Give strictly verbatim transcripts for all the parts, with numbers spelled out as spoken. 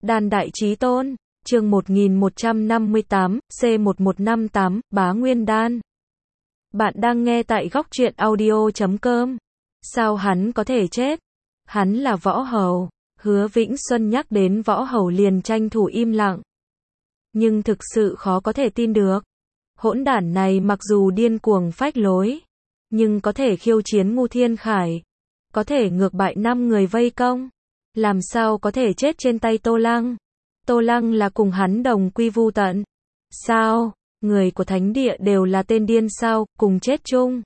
Đan Đại Chí Tôn, chương một nghìn một trăm năm mươi tám, C một một năm tám, Bá Nguyên Đan. Bạn đang nghe tại góc truyện audio chấm com. Sao hắn có thể chết? Hắn là Võ Hầu. Hứa Vĩnh Xuân nhắc đến Võ Hầu liền tranh thủ im lặng. Nhưng thực sự khó có thể tin được. Hỗn đản này mặc dù điên cuồng phách lối, nhưng có thể khiêu chiến Ngu Thiên Khải, có thể ngược bại năm người vây công. Làm sao có thể chết trên tay Tô Lăng? Tô Lăng là cùng hắn đồng quy vu tận. Sao? Người của thánh địa đều là tên điên sao, cùng chết chung?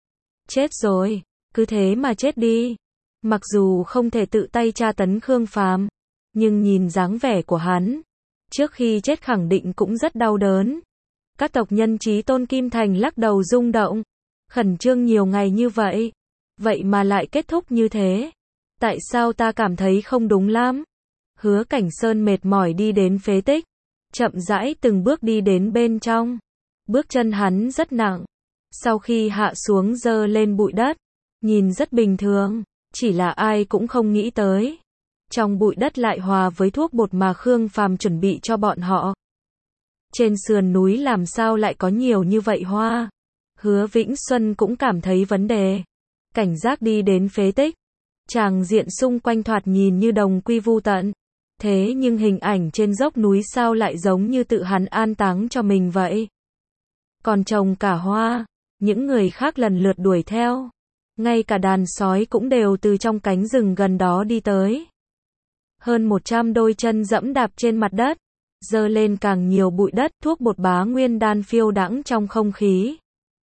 Chết rồi, cứ thế mà chết đi. Mặc dù không thể tự tay tra tấn Khương Phàm, nhưng nhìn dáng vẻ của hắn, trước khi chết khẳng định cũng rất đau đớn. Các tộc nhân Chí Tôn Kim Thành lắc đầu rung động. Khẩn trương nhiều ngày như vậy, vậy mà lại kết thúc như thế. Tại sao ta cảm thấy không đúng lắm? Hứa Cảnh Sơn mệt mỏi đi đến phế tích, chậm rãi từng bước đi đến bên trong. Bước chân hắn rất nặng, sau khi hạ xuống dơ lên bụi đất, nhìn rất bình thường, chỉ là ai cũng không nghĩ tới, trong bụi đất lại hòa với thuốc bột mà Khương Phàm chuẩn bị cho bọn họ. Trên sườn núi làm sao lại có nhiều như vậy hoa? Hứa Vĩnh Xuân cũng cảm thấy vấn đề. Cảnh giác đi đến phế tích. Tràng diện xung quanh thoạt nhìn như đồng quy vu tận. Thế nhưng hình ảnh trên dốc núi sao lại giống như tự hắn an táng cho mình vậy? Còn trồng cả hoa, những người khác lần lượt đuổi theo. Ngay cả đàn sói cũng đều từ trong cánh rừng gần đó đi tới. Hơn một trăm đôi chân dẫm đạp trên mặt đất, dơ lên càng nhiều bụi đất, thuốc bột Bá Nguyên Đan phiêu đãng trong không khí.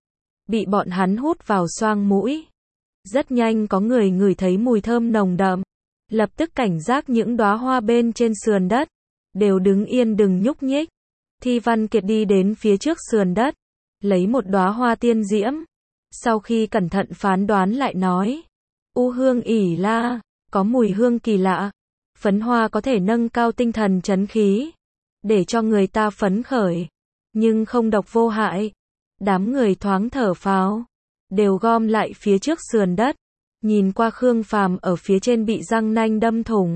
Bị bọn hắn hút vào xoang mũi. Rất nhanh có người ngửi thấy mùi thơm nồng đậm, lập tức cảnh giác những đóa hoa bên trên sườn đất, đều đứng yên đừng nhúc nhích. Thi Văn Kiệt đi đến phía trước sườn đất, lấy một đóa hoa tiên diễm, sau khi cẩn thận phán đoán lại nói, U hương ỉ la, có mùi hương kỳ lạ, phấn hoa có thể nâng cao tinh thần trấn khí, để cho người ta phấn khởi, nhưng không độc vô hại. Đám người thoáng thở phào, đều gom lại phía trước sườn đất, nhìn qua Khương Phàm ở phía trên bị răng nanh đâm thủng.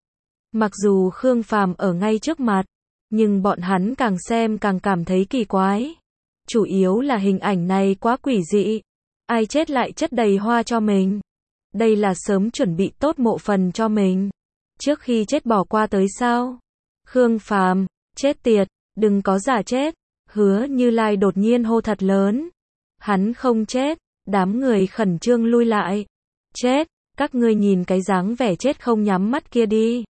Mặc dù Khương Phàm ở ngay trước mặt, nhưng bọn hắn càng xem càng cảm thấy kỳ quái. Chủ yếu là hình ảnh này quá quỷ dị. Ai chết lại chất đầy hoa cho mình? Đây là sớm chuẩn bị tốt mộ phần cho mình, trước khi chết bỏ qua tới sao? Khương Phàm, chết tiệt, đừng có giả chết. Hứa Như Lai đột nhiên hô thật lớn. Hắn không chết. Đám người khẩn trương lui lại. Chết, các ngươi nhìn cái dáng vẻ chết không nhắm mắt kia đi.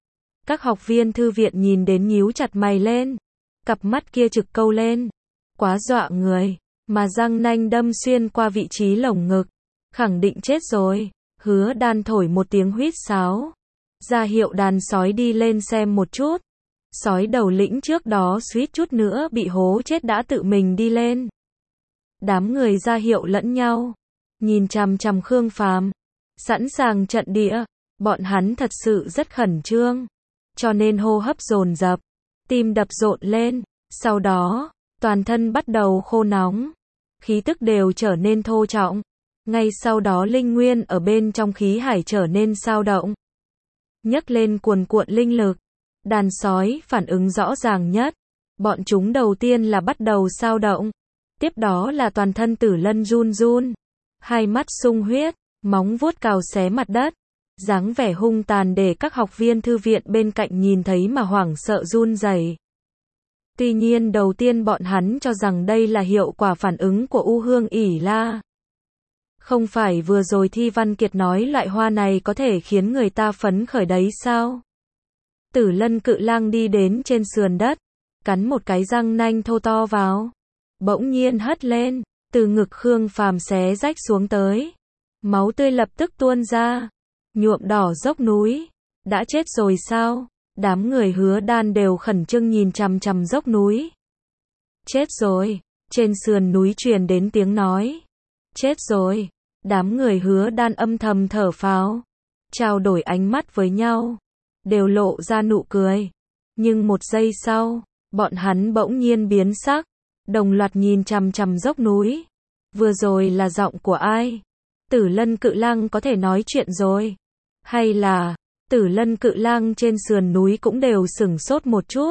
Các học viên thư viện nhìn đến nhíu chặt mày lên. Cặp mắt kia trực câu lên. Quá dọa người, mà răng nanh đâm xuyên qua vị trí lồng ngực. Khẳng định chết rồi. Hứa Đan thổi một tiếng huýt sáo, ra hiệu đàn sói đi lên xem một chút. Sói đầu lĩnh trước đó suýt chút nữa bị hố chết đã tự mình đi lên. Đám người ra hiệu lẫn nhau, nhìn chằm chằm Khương Phàm, sẵn sàng trận địa. Bọn hắn thật sự rất khẩn trương, cho nên hô hấp dồn dập, tim đập rộn lên. Sau đó, toàn thân bắt đầu khô nóng, khí tức đều trở nên thô trọng. Ngay sau đó linh nguyên ở bên trong khí hải trở nên sao động, nhấc lên cuồn cuộn linh lực. Đàn sói phản ứng rõ ràng nhất. Bọn chúng đầu tiên là bắt đầu sao động, tiếp đó là toàn thân Tử Lân run run, hai mắt sung huyết, móng vuốt cào xé mặt đất, dáng vẻ hung tàn để các học viên thư viện bên cạnh nhìn thấy mà hoảng sợ run rẩy. Tuy nhiên đầu tiên bọn hắn cho rằng đây là hiệu quả phản ứng của U hương ỉ la. Không phải vừa rồi Thi Văn Kiệt nói loại hoa này có thể khiến người ta phấn khởi đấy sao? Tử Lân Cự Lang đi đến trên sườn đất, cắn một cái răng nanh thô to vào, bỗng nhiên hất lên, từ ngực Khương Phàm xé rách xuống tới. Máu tươi lập tức tuôn ra, nhuộm đỏ dốc núi. Đã chết rồi sao? Đám người Hứa Đan đều khẩn trương nhìn chằm chằm dốc núi. Chết rồi, trên sườn núi truyền đến tiếng nói. Chết rồi, đám người Hứa Đan âm thầm thở phào, trao đổi ánh mắt với nhau, đều lộ ra nụ cười. Nhưng một giây sau, bọn hắn bỗng nhiên biến sắc, đồng loạt nhìn chằm chằm dốc núi. Vừa rồi là giọng của ai? Tử Lân Cự Lang có thể nói chuyện rồi? Hay là Tử Lân cự lang trên sườn núi cũng đều sửng sốt một chút.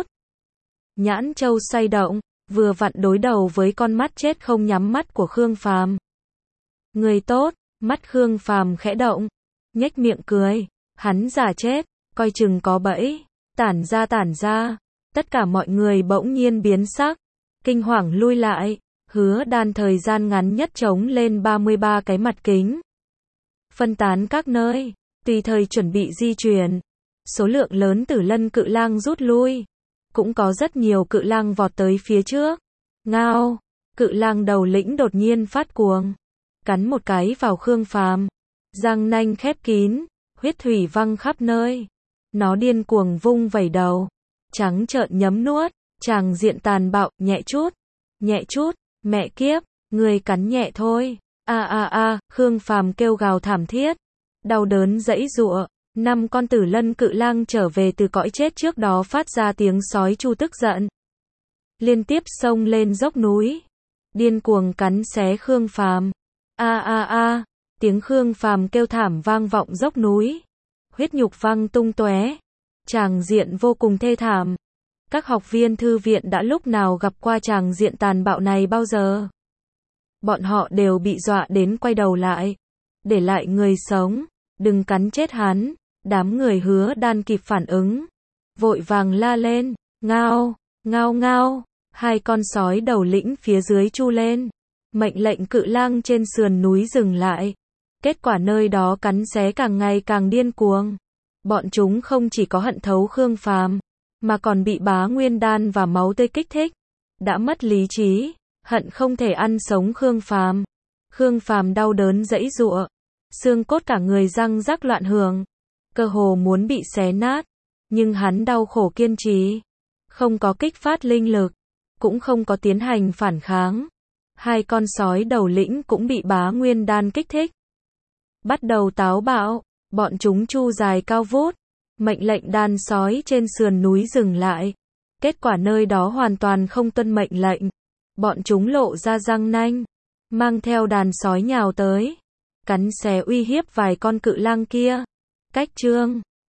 Nhãn châu xoay động, vừa vặn đối đầu với con mắt chết không nhắm mắt của Khương Phàm. Người tốt, mắt Khương Phàm khẽ động, nhếch miệng cười, hắn giả chết, coi chừng có bẫy, tản ra tản ra, tất cả mọi người bỗng nhiên biến sắc, kinh hoàng lui lại, Hứa Đan thời gian ngắn nhất chống lên ba mươi ba cái mặt kính. Phân tán các nơi, tùy thời chuẩn bị di chuyển, số lượng lớn Tử Lân cự lang rút lui, cũng có rất nhiều cự lang vọt tới phía trước. Ngao, cự lang đầu lĩnh đột nhiên phát cuồng, cắn một cái vào Khương Phàm, răng nanh khép kín, huyết thủy văng khắp nơi. Nó điên cuồng vung vẩy đầu, trắng trợn nhấm nuốt, tràng diện tàn bạo, nhẹ chút, nhẹ chút, mẹ kiếp, người cắn nhẹ thôi. A a a, Khương Phàm kêu gào thảm thiết, đau đớn giãy giụa. Năm con Tử Lân cự lang trở về từ cõi chết trước đó phát ra tiếng sói chu tức giận, liên tiếp xông lên dốc núi, điên cuồng cắn xé Khương Phàm. A a a, tiếng Khương Phàm kêu thảm vang vọng dốc núi, huyết nhục văng tung tóe, tràng diện vô cùng thê thảm. Các học viên thư viện đã lúc nào gặp qua tràng diện tàn bạo này bao giờ? Bọn họ đều bị dọa đến quay đầu lại, để lại người sống, đừng cắn chết hắn. Đám người Hứa Đan kịp phản ứng, vội vàng la lên, ngao, ngao ngao, hai con sói đầu lĩnh phía dưới chu lên, mệnh lệnh cự lang trên sườn núi dừng lại. Kết quả nơi đó cắn xé càng ngày càng điên cuồng. Bọn chúng không chỉ có hận thấu Khương Phàm, mà còn bị bá nguyên đan và máu tươi kích thích, đã mất lý trí, hận không thể ăn sống Khương Phàm. Khương Phàm đau đớn giãy giụa, xương cốt cả người răng rắc loạn hưởng, cơ hồ muốn bị xé nát, nhưng hắn đau khổ kiên trì, không có kích phát linh lực, cũng không có tiến hành phản kháng. Hai con sói đầu lĩnh cũng bị bá nguyên đan kích thích, bắt đầu táo bạo, bọn chúng chu dài cao vút, mệnh lệnh đàn sói trên sườn núi dừng lại. Kết quả nơi đó hoàn toàn không tuân mệnh lệnh, bọn chúng lộ ra răng nanh, mang theo đàn sói nhào tới, cắn xé uy hiếp vài con cự lang kia. Cách chương